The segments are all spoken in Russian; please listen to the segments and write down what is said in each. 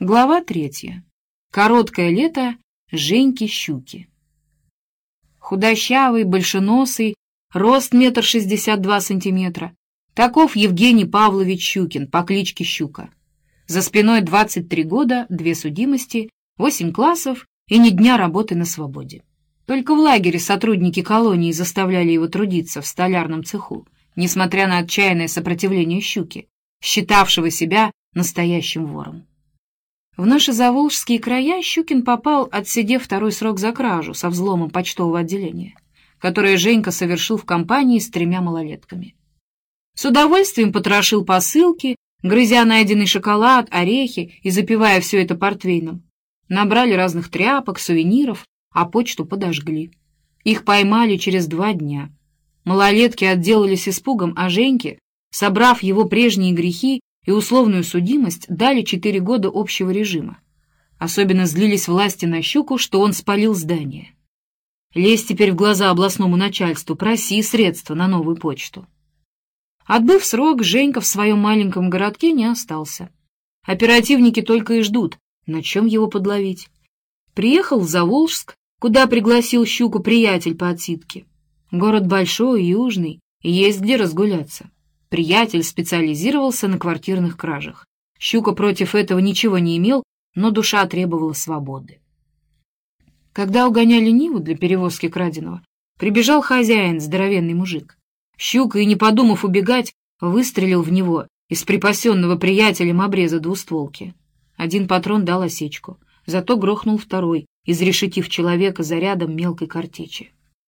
Глава 3. Короткое лето Женьки-щуки. Худощавый, большеносый, рост 1,62 м. Таков Евгений Павлович Щукин по кличке Щука. За спиной 23 года, 2 судимости, 8 классов и ни дня работы на свободе. Только в лагере сотрудники колонии заставляли его трудиться в столярном цеху, несмотря на отчаянное сопротивление Щуки, считавшего себя настоящим вором. В наши заволжские края Щукин попал, отсидев 2-й срок за кражу со взломом почтового отделения, которое Женька совершил в компании с 3 малолетками. С удовольствием потрошил посылки, грызя найденный шоколад, орехи и запивая все это портвейном. Набрали разных тряпок, сувениров, а почту подожгли. Их поймали через 2 дня. Малолетки отделались испугом, а Женьке, собрав его прежние грехи и условную судимость, дали 4 года общего режима. Особенно злились власти на Щуку, что он спалил здание. Лезь теперь в глаза областному начальству, проси средства на новую почту. Отбыв срок, Женька в своем маленьком городке не остался. Оперативники только и ждут, на чем его подловить. Приехал в Заволжск, куда пригласил Щуку приятель по отсидке. Город большой, южный, и есть где разгуляться. Приятель специализировался на квартирных кражах. Щука против этого ничего не имел, но душа требовала свободы. Когда угоняли Ниву для перевозки краденого, прибежал хозяин, здоровенный мужик. Щука, и не подумав убегать, выстрелил в него из припасенного приятелем обреза двустволки. 1 патрон дал осечку, зато грохнул 2-й, изрешетив человека зарядом мелкой картечи.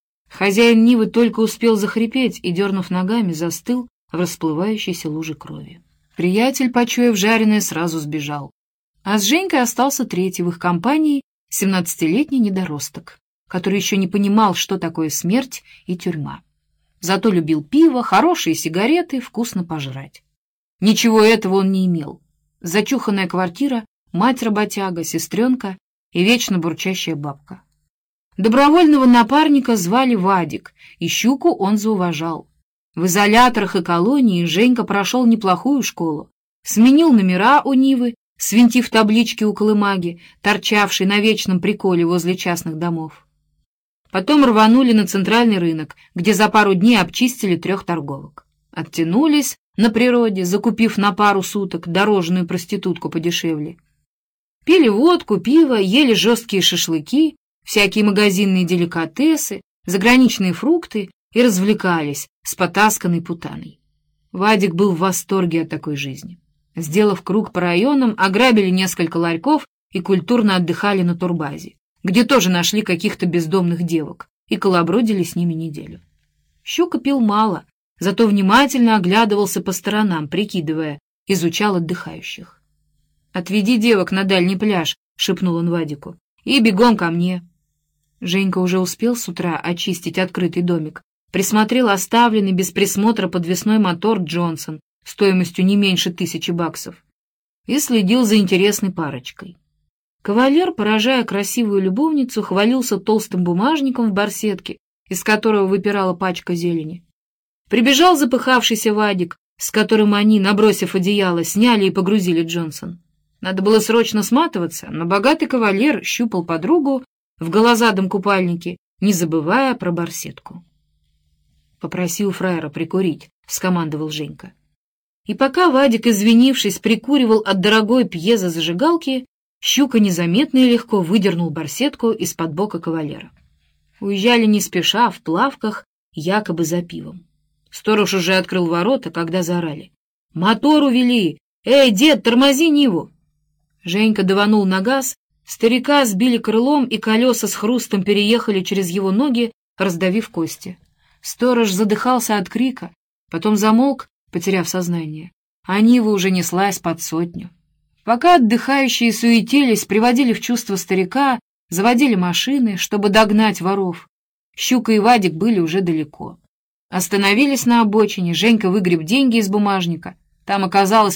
Хозяин Нивы только успел захрипеть и, дернув ногами, застыл в расплывающейся луже крови. Приятель, почуяв жареное, сразу сбежал. А с Женькой остался 3-й в их компании 17-летний недоросток, который еще не понимал, что такое смерть и тюрьма. Зато любил пиво, хорошие сигареты, вкусно пожрать. Ничего этого он не имел. Зачуханная квартира, мать-работяга, сестренка и вечно бурчащая бабка. Добровольного напарника звали Вадик, и Щуку он зауважал. В изоляторах и колонии Женька прошел неплохую школу, сменил номера у Нивы, свинтив таблички у колымаги, торчавшей на вечном приколе возле частных домов. Потом рванули на центральный рынок, где за пару дней обчистили 3 торговок. Оттянулись на природе, закупив на пару суток дорожную проститутку подешевле. Пили водку, пиво, ели жесткие шашлыки, всякие магазинные деликатесы, заграничные фрукты и развлекались с потасканной путаной. Вадик был в восторге от такой жизни. Сделав круг по районам, ограбили несколько ларьков и культурно отдыхали на турбазе, где тоже нашли каких-то бездомных девок и колобродили с ними неделю. Щука пил мало, зато внимательно оглядывался по сторонам, прикидывая, изучал отдыхающих. «Отведи девок на дальний пляж», — шепнул он Вадику, — «и бегом ко мне». Женька уже успел с утра очистить открытый домик, присмотрел оставленный без присмотра подвесной мотор Джонсон стоимостью не меньше $1000 и следил за интересной парочкой. Кавалер, поражая красивую любовницу, хвалился толстым бумажником в барсетке, из которого выпирала пачка зелени. Прибежал запыхавшийся Вадик, с которым они, набросив одеяло, сняли и погрузили Джонсон. Надо было срочно сматываться, но богатый кавалер щупал подругу в голозадом купальнике, не забывая про барсетку. «Попроси у фраера прикурить», — скомандовал Женька. И пока Вадик, извинившись, прикуривал от дорогой пьезозажигалки, Щука незаметно и легко выдернул барсетку из-под бока кавалера. Уезжали не спеша, в плавках, якобы за пивом. Сторож уже открыл ворота, когда заорали: «Мотор увели! Эй, дед, тормози Ниву!» Женька даванул на газ, старика сбили крылом, и колеса с хрустом переехали через его ноги, раздавив кости. Сторож задыхался от крика, потом замолк, потеряв сознание, а Нива уже неслась под 100. Пока отдыхающие суетились, приводили в чувство старика, заводили машины, чтобы догнать воров, Щука и Вадик были уже далеко. Остановились на обочине, Женька выгреб деньги из бумажника. Там оказалось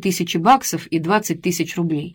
$1500 и 20 000 рублей.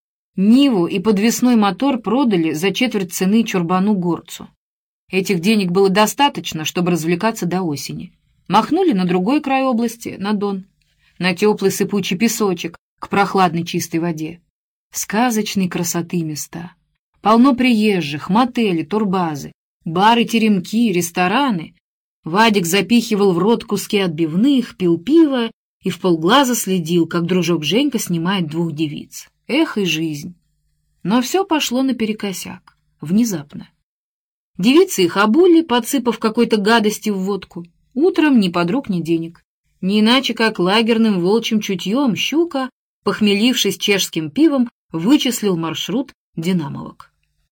Ниву и подвесной мотор продали за четверть цены чурбану-горцу. Этих денег было достаточно, чтобы развлекаться до осени. Махнули на другой край области, на Дон, на теплый сыпучий песочек, к прохладной чистой воде. Сказочной красоты места. Полно приезжих, мотели, турбазы, бары, теремки, рестораны. Вадик запихивал в рот куски отбивных, пил пиво и вполглаза следил, как дружок Женька снимает двух девиц. Эх и жизнь! Но все пошло наперекосяк, внезапно. Девицы их обули, подсыпав какой-то гадости в водку. Утром ни подруг, ни денег. Не иначе, как лагерным волчьим чутьем Щука, похмелившись чешским пивом, вычислил маршрут динамовок.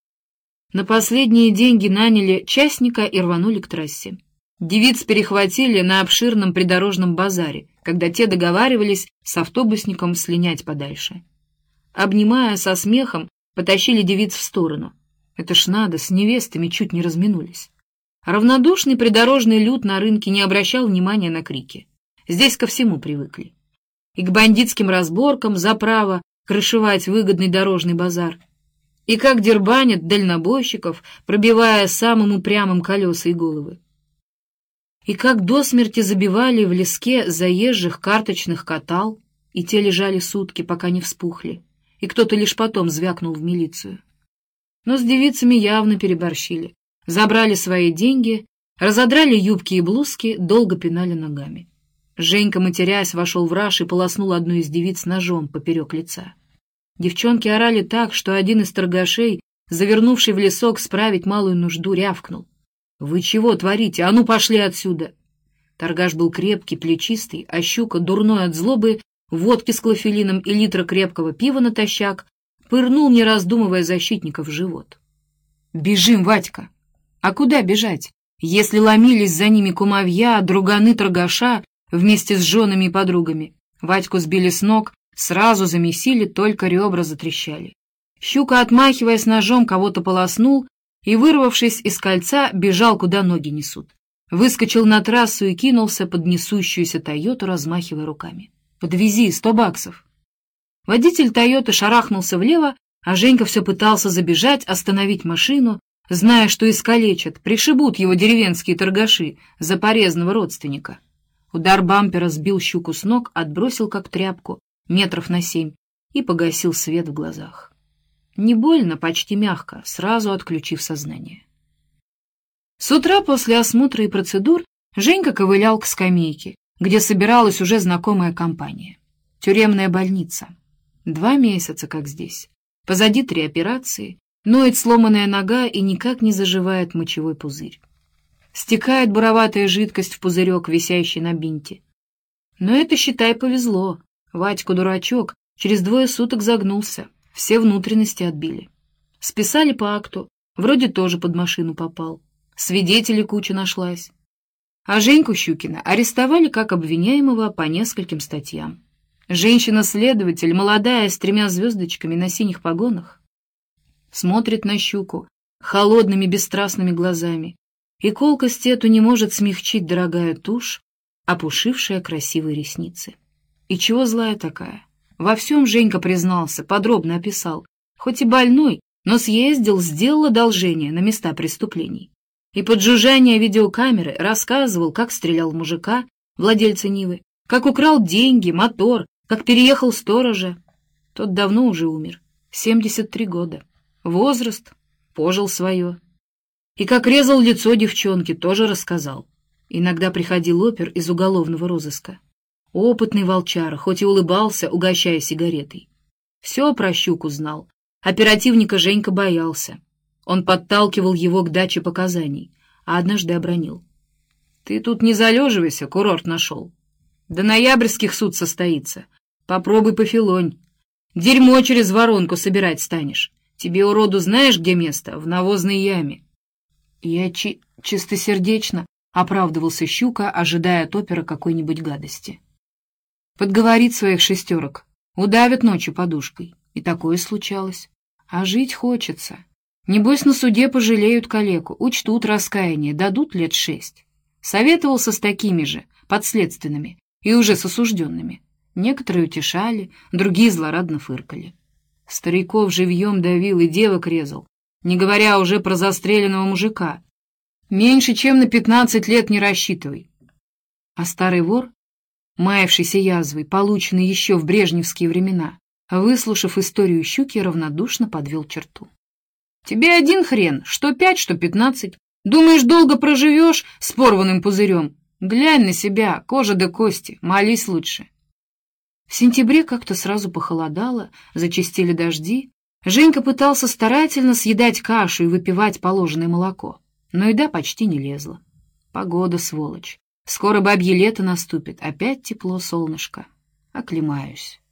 На последние деньги наняли частника и рванули к трассе. Девиц перехватили на обширном придорожном базаре, когда те договаривались с автобусником слинять подальше. Обнимая со смехом, потащили девиц в сторону. Это ж надо, с невестами чуть не разминулись. Равнодушный придорожный люд на рынке не обращал внимания на крики. Здесь ко всему привыкли. И к бандитским разборкам за право крышевать выгодный дорожный базар. И как дербанят дальнобойщиков, пробивая самым упрямым колеса и головы. И как до смерти забивали в леске заезжих карточных катал, и те лежали сутки, пока не вспухли, и кто-то лишь потом звякнул в милицию. Но с девицами явно переборщили. Забрали свои деньги, разодрали юбки и блузки, долго пинали ногами. Женька, матерясь, вошел в раж и полоснул одну из девиц ножом поперек лица. Девчонки орали так, что один из торгашей, завернувший в лесок справить малую нужду, рявкнул: «Вы чего творите? А ну пошли отсюда!» Торгаш был крепкий, плечистый, а Щука, дурной от злобы, водки с клофелином и литра крепкого пива натощак, пырнул, не раздумывая, защитника в живот. «Бежим, Вадька!» А куда бежать, если ломились за ними кумовья, друганы торгаша вместе с женами и подругами? Вадьку сбили с ног, сразу замесили, только ребра затрещали. Щука, отмахиваясь ножом, кого-то полоснул и, вырвавшись из кольца, бежал, куда ноги несут. Выскочил на трассу и кинулся под несущуюся «Тойоту», размахивая руками. «Подвези, 100 баксов!» Водитель «Тойоты» шарахнулся влево, а Женька все пытался забежать, остановить машину, зная, что искалечат, пришибут его деревенские торгаши за порезанного родственника. Удар бампера сбил Щуку с ног, отбросил как тряпку, метров на 7, и погасил свет в глазах. Не больно, почти мягко, сразу отключив сознание. С утра после осмотра и процедур Женька ковылял к скамейке, где собиралась уже знакомая компания. Тюремная больница. 2 месяца, как здесь. Позади 3 операции. Ноет сломанная нога и никак не заживает мочевой пузырь. Стекает буроватая жидкость в пузырек, висящий на бинте. Но это, считай, повезло. Вадьку-дурачок через 2 суток загнулся, все внутренности отбили. Списали по акту, вроде тоже под машину попал. Свидетелей куча нашлась. А Женьку Щукина арестовали как обвиняемого по нескольким статьям. Женщина-следователь, молодая, с 3 звездочками на синих погонах, смотрит на Щуку холодными бесстрастными глазами, и колкость эту не может смягчить дорогая тушь, опушившая красивые ресницы. И чего злая такая? Во всем Женька признался, подробно описал. Хоть и больной, но съездил, сделал одолжение на места преступлений. И под жужжание видеокамеры рассказывал, как стрелял в мужика, владельца Нивы, как украл деньги, мотор, как переехал сторожа. Тот давно уже умер, 73 года. Возраст, пожил свое. И как резал лицо девчонки, тоже рассказал. Иногда приходил опер из уголовного розыска. Опытный волчара, хоть и улыбался, угощая сигаретой. Все про Щуку знал. Оперативника Женька боялся. Он подталкивал его к даче показаний, а однажды обронил: «Ты тут не залеживайся, курорт нашел. До ноябрьских суд состоится. Попробуй пофилонь. Дерьмо через воронку собирать станешь. Тебе, уроду, знаешь, где место? В навозной яме». «Я чистосердечно», — оправдывался Щука, ожидая от опера какой-нибудь гадости. Подговорит своих 6, удавят ночью подушкой. И такое случалось. А жить хочется. Небось, на суде пожалеют калеку, учтут раскаяние, дадут лет 6. Советовался с такими же, подследственными, и уже с осужденными. Некоторые утешали, другие злорадно фыркали. Стариков живьем давил и девок резал, не говоря уже про застреленного мужика. Меньше чем на 15 лет не рассчитывай. А старый вор, маявшийся язвой, полученный еще в брежневские времена, выслушав историю щуки, равнодушно подвел черту. «Тебе один хрен, что 5, что 15. Думаешь, долго проживешь с порванным пузырем? Глянь на себя, кожа до кости, молись лучше». В сентябре как-то сразу похолодало, зачастили дожди. Женька пытался старательно съедать кашу и выпивать положенное молоко, но еда почти не лезла. Погода, сволочь. Скоро бабье лето наступит, опять тепло, солнышко. Оклемаюсь.